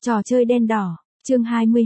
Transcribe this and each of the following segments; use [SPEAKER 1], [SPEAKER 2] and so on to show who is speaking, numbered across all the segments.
[SPEAKER 1] Trò chơi đen đỏ, chương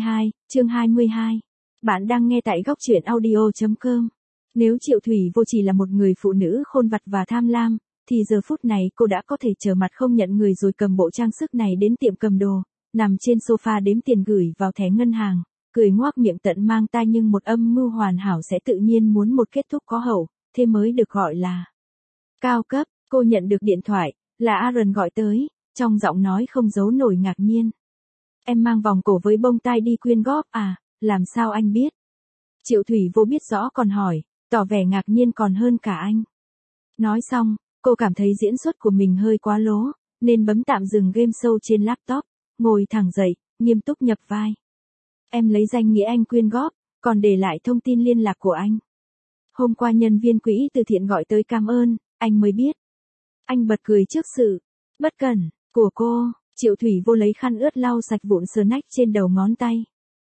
[SPEAKER 1] 22. Bạn đang nghe tại góc truyện audio.com. Nếu Triệu Thủy Vô chỉ là một người phụ nữ khôn vặt và tham lam, thì giờ phút này cô đã có thể trở mặt không nhận người rồi cầm bộ trang sức này đến tiệm cầm đồ, nằm trên sofa đếm tiền gửi vào thẻ ngân hàng, cười ngoác miệng tận mang tai, nhưng một âm mưu hoàn hảo sẽ tự nhiên muốn một kết thúc có hậu, thế mới được gọi là cao cấp. Cô nhận được điện thoại, là Aaron gọi tới, trong giọng nói không giấu nổi ngạc nhiên. Em mang vòng cổ với bông tai đi quyên góp à, làm sao anh biết? Triệu Thủy Vô biết rõ còn hỏi, tỏ vẻ ngạc nhiên còn hơn cả anh. Nói xong, cô cảm thấy diễn xuất của mình hơi quá lố, nên bấm tạm dừng game show trên laptop, ngồi thẳng dậy, nghiêm túc nhập vai. Em lấy danh nghĩa anh quyên góp, còn để lại thông tin liên lạc của anh. Hôm qua nhân viên quỹ từ thiện gọi tới cảm ơn, anh mới biết. Anh bật cười trước sự bất cẩn của cô. Triệu Thủy Vô lấy khăn ướt lau sạch vụn snack trên đầu ngón tay.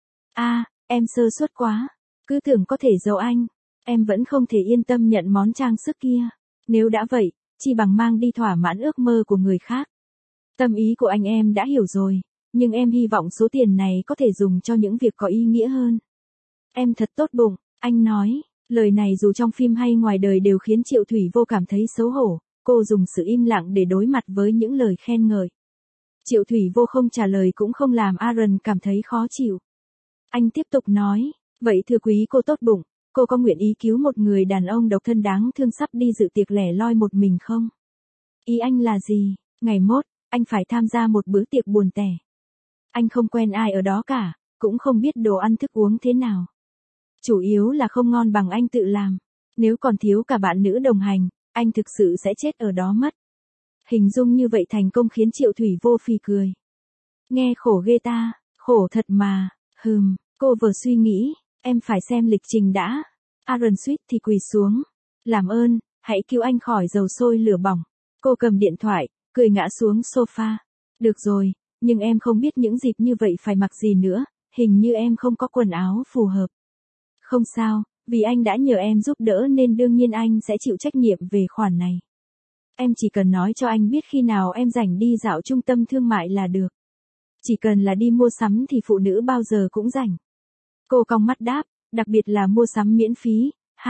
[SPEAKER 1] Em sơ suất quá, cứ tưởng có thể giấu anh. Em vẫn không thể yên tâm nhận món trang sức kia. Nếu đã vậy, chỉ bằng mang đi thỏa mãn ước mơ của người khác. Tâm ý của anh em đã hiểu rồi, nhưng em hy vọng số tiền này có thể dùng cho những việc có ý nghĩa hơn. Em thật tốt bụng, anh nói. Lời này dù trong phim hay ngoài đời đều khiến Triệu Thủy Vô cảm thấy xấu hổ. Cô dùng sự im lặng để đối mặt với những lời khen ngợi. Triệu Thủy Vô không trả lời cũng không làm Aaron cảm thấy khó chịu. Anh tiếp tục nói, vậy thưa quý cô tốt bụng, cô có nguyện ý cứu một người đàn ông độc thân đáng thương sắp đi dự tiệc lẻ loi một mình không? Ý anh là gì? Ngày mốt, anh phải tham gia một bữa tiệc buồn tẻ. Anh không quen ai ở đó cả, cũng không biết đồ ăn thức uống thế nào. Chủ yếu là không ngon bằng anh tự làm. Nếu còn thiếu cả bạn nữ đồng hành, anh thực sự sẽ chết ở đó mất. Hình dung như vậy thành công khiến Triệu Thủy Vô phì cười. Nghe khổ ghê ta, khổ thật mà, cô vừa suy nghĩ, em phải xem lịch trình đã. Aaron suýt thì quỳ xuống. Làm ơn, hãy cứu anh khỏi dầu sôi lửa bỏng. Cô cầm điện thoại, cười ngã xuống sofa. Được rồi, nhưng em không biết những dịp như vậy phải mặc gì nữa, hình như em không có quần áo phù hợp. Không sao, vì anh đã nhờ em giúp đỡ nên đương nhiên anh sẽ chịu trách nhiệm về khoản này. Em chỉ cần nói cho anh biết khi nào em rảnh đi dạo trung tâm thương mại là được. Chỉ cần là đi mua sắm thì phụ nữ bao giờ cũng rảnh. Cô cong mắt đáp, đặc biệt là mua sắm miễn phí,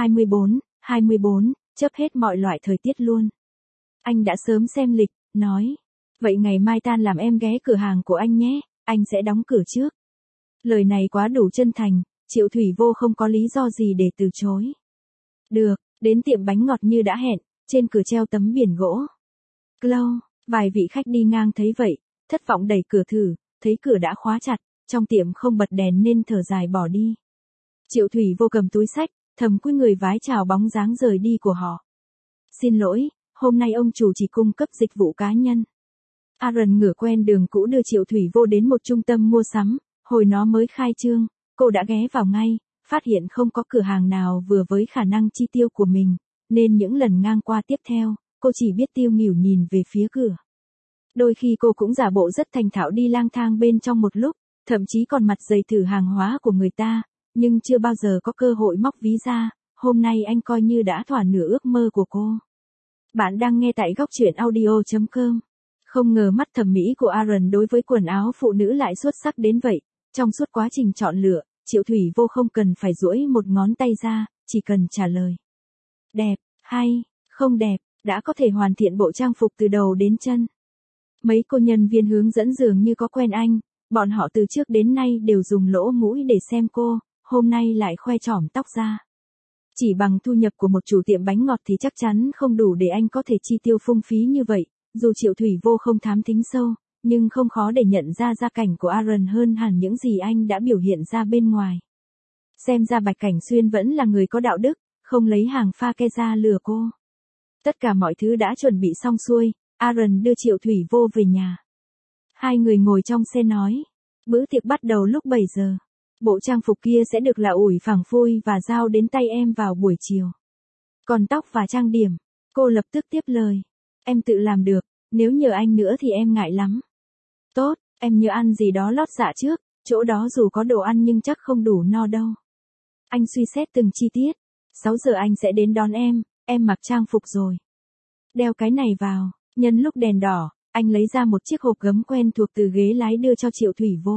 [SPEAKER 1] 24, chấp hết mọi loại thời tiết luôn. Anh đã sớm xem lịch, nói. Vậy ngày mai tan làm em ghé cửa hàng của anh nhé, anh sẽ đóng cửa trước. Lời này quá đủ chân thành, Triệu Thủy Vô không có lý do gì để từ chối. Được, đến tiệm bánh ngọt như đã hẹn, trên cửa treo tấm biển gỗ. Close, vài vị khách đi ngang thấy vậy, thất vọng đẩy cửa thử, thấy cửa đã khóa chặt, trong tiệm không bật đèn nên thở dài bỏ đi. Triệu Thủy Vô cầm túi xách, thầm cúi người vái chào bóng dáng rời đi của họ. Xin lỗi, hôm nay ông chủ chỉ cung cấp dịch vụ cá nhân. Aaron ngửa quen đường cũ đưa Triệu Thủy Vô đến một trung tâm mua sắm, hồi nó mới khai trương, cô đã ghé vào ngay, phát hiện không có cửa hàng nào vừa với khả năng chi tiêu của mình, nên những lần ngang qua tiếp theo, cô chỉ biết tiêu nghỉu nhìn về phía cửa. Đôi khi cô cũng giả bộ rất thành thạo đi lang thang bên trong một lúc, thậm chí còn mặt dày thử hàng hóa của người ta, nhưng chưa bao giờ có cơ hội móc ví ra, hôm nay anh coi như đã thỏa nửa ước mơ của cô. Bạn đang nghe tại góc truyện audio.com. Không ngờ mắt thẩm mỹ của Aaron đối với quần áo phụ nữ lại xuất sắc đến vậy, trong suốt quá trình chọn lựa, Triệu Thủy Vô không cần phải duỗi một ngón tay ra, chỉ cần trả lời. Đẹp, hay, không đẹp, đã có thể hoàn thiện bộ trang phục từ đầu đến chân. Mấy cô nhân viên hướng dẫn dường như có quen anh, bọn họ từ trước đến nay đều dùng lỗ mũi để xem cô, hôm nay lại khoe trỏm tóc ra. Chỉ bằng thu nhập của một chủ tiệm bánh ngọt thì chắc chắn không đủ để anh có thể chi tiêu phung phí như vậy, dù Triệu Thủy Vô không thám thính sâu, nhưng không khó để nhận ra gia cảnh của Aaron hơn hẳn những gì anh đã biểu hiện ra bên ngoài. Xem ra Bạch Cảnh Xuyên vẫn là người có đạo đức, không lấy hàng pha ke ra lừa cô. Tất cả mọi thứ đã chuẩn bị xong xuôi, Aaron đưa Triệu Thủy Vô về nhà. Hai người ngồi trong xe nói, bữa tiệc bắt đầu lúc 7 giờ. Bộ trang phục kia sẽ được là ủi phẳng phôi và giao đến tay em vào buổi chiều. Còn tóc và trang điểm, cô lập tức tiếp lời. Em tự làm được, nếu nhờ anh nữa thì em ngại lắm. Tốt, em nhớ ăn gì đó lót dạ trước, chỗ đó dù có đồ ăn nhưng chắc không đủ no đâu. Anh suy xét từng chi tiết. 6 giờ anh sẽ đến đón em mặc trang phục rồi. Đeo cái này vào, nhân lúc đèn đỏ, anh lấy ra một chiếc hộp gấm quen thuộc từ ghế lái đưa cho Triệu Thủy Vô.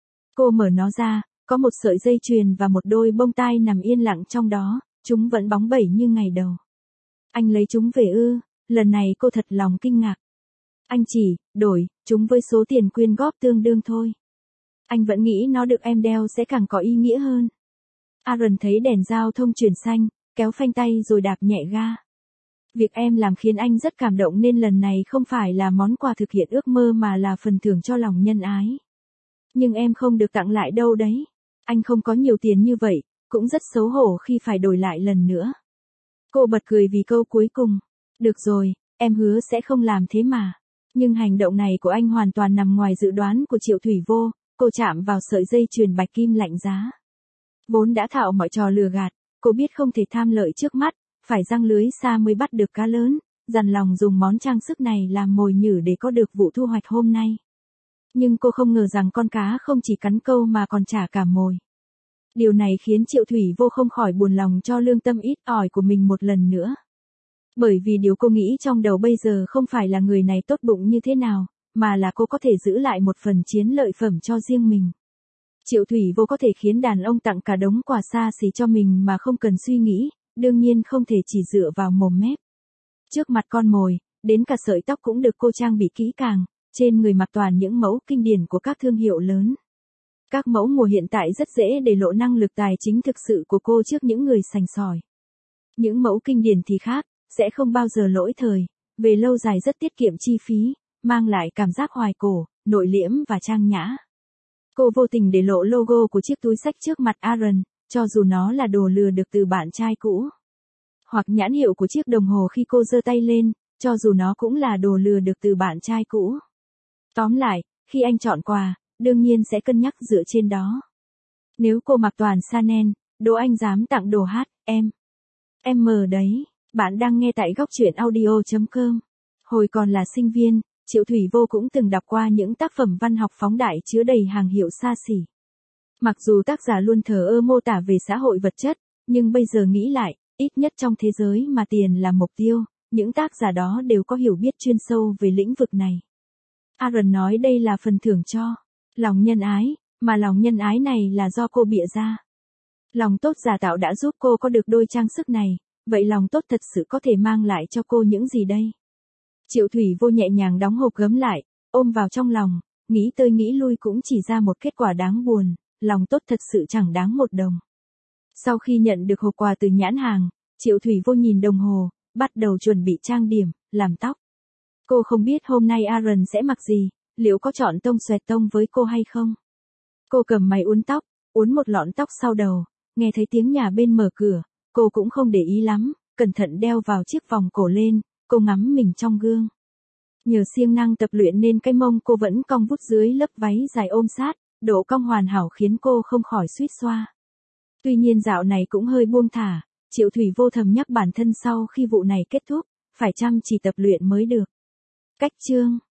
[SPEAKER 1] Cô mở nó ra, có một sợi dây chuyền và một đôi bông tai nằm yên lặng trong đó, chúng vẫn bóng bẩy như ngày đầu. Anh lấy chúng về ư? Lần này cô thật lòng kinh ngạc. Anh chỉ đổi chúng với số tiền quyên góp tương đương thôi. Anh vẫn nghĩ nó được em đeo sẽ càng có ý nghĩa hơn. Aaron thấy đèn giao thông chuyển xanh, kéo phanh tay rồi đạp nhẹ ga. Việc em làm khiến anh rất cảm động nên lần này không phải là món quà thực hiện ước mơ mà là phần thưởng cho lòng nhân ái. Nhưng em không được tặng lại đâu đấy. Anh không có nhiều tiền như vậy, cũng rất xấu hổ khi phải đổi lại lần nữa. Cô bật cười vì câu cuối cùng. Được rồi, em hứa sẽ không làm thế mà. Nhưng hành động này của anh hoàn toàn nằm ngoài dự đoán của Triệu Thủy Vô, cô chạm vào sợi dây chuyền bạch kim lạnh giá. Vốn đã thạo mọi trò lừa gạt, cô biết không thể tham lợi trước mắt, phải giăng lưới xa mới bắt được cá lớn, dằn lòng dùng món trang sức này làm mồi nhử để có được vụ thu hoạch hôm nay. Nhưng cô không ngờ rằng con cá không chỉ cắn câu mà còn trả cả mồi. Điều này khiến Triệu Thủy Vô không khỏi buồn lòng cho lương tâm ít ỏi của mình một lần nữa. Bởi vì điều cô nghĩ trong đầu bây giờ không phải là người này tốt bụng như thế nào, mà là cô có thể giữ lại một phần chiến lợi phẩm cho riêng mình. Triệu Thủy Vô có thể khiến đàn ông tặng cả đống quà xa xỉ cho mình mà không cần suy nghĩ, đương nhiên không thể chỉ dựa vào mồm mép. Trước mặt con mồi, đến cả sợi tóc cũng được cô trang bị kỹ càng, trên người mặc toàn những mẫu kinh điển của các thương hiệu lớn. Các mẫu mùa hiện tại rất dễ để lộ năng lực tài chính thực sự của cô trước những người sành sỏi. Những mẫu kinh điển thì khác, sẽ không bao giờ lỗi thời, về lâu dài rất tiết kiệm chi phí, mang lại cảm giác hoài cổ, nội liễm và trang nhã. Cô vô tình để lộ logo của chiếc túi xách trước mặt Aaron, cho dù nó là đồ lừa được từ bạn trai cũ. Hoặc nhãn hiệu của chiếc đồng hồ khi cô giơ tay lên, cho dù nó cũng là đồ lừa được từ bạn trai cũ. Tóm lại, khi anh chọn quà, đương nhiên sẽ cân nhắc dựa trên đó. Nếu cô mặc toàn Chanel, đố anh dám tặng đồ H&M. Em mờ đấy, bạn đang nghe tại góc truyện audio.com. Hồi còn là sinh viên, Triệu Thủy Vô cũng từng đọc qua những tác phẩm văn học phóng đại chứa đầy hàng hiệu xa xỉ. Mặc dù tác giả luôn thờ ơ mô tả về xã hội vật chất, nhưng bây giờ nghĩ lại, ít nhất trong thế giới mà tiền là mục tiêu, những tác giả đó đều có hiểu biết chuyên sâu về lĩnh vực này. Aaron nói đây là phần thưởng cho lòng nhân ái, mà lòng nhân ái này là do cô bịa ra. Lòng tốt giả tạo đã giúp cô có được đôi trang sức này, vậy lòng tốt thật sự có thể mang lại cho cô những gì đây? Triệu Thủy Vô nhẹ nhàng đóng hộp gấm lại, ôm vào trong lòng, nghĩ tới nghĩ lui cũng chỉ ra một kết quả đáng buồn, lòng tốt thật sự chẳng đáng một đồng. Sau khi nhận được hộp quà từ nhãn hàng, Triệu Thủy Vô nhìn đồng hồ, bắt đầu chuẩn bị trang điểm, làm tóc. Cô không biết hôm nay Aaron sẽ mặc gì, liệu có chọn tông xoẹt tông với cô hay không? Cô cầm máy uốn tóc, uốn một lọn tóc sau đầu, nghe thấy tiếng nhà bên mở cửa, cô cũng không để ý lắm, cẩn thận đeo vào chiếc vòng cổ lên, cô ngắm mình trong gương. Nhờ siêng năng tập luyện nên cái mông cô vẫn cong vút dưới lớp váy dài ôm sát, độ cong hoàn hảo khiến cô không khỏi suýt xoa. Tuy nhiên dạo này cũng hơi buông thả, Triệu Thủy Vô thầm nhắc bản thân sau khi vụ này kết thúc, phải chăm chỉ tập luyện mới được. Cách chương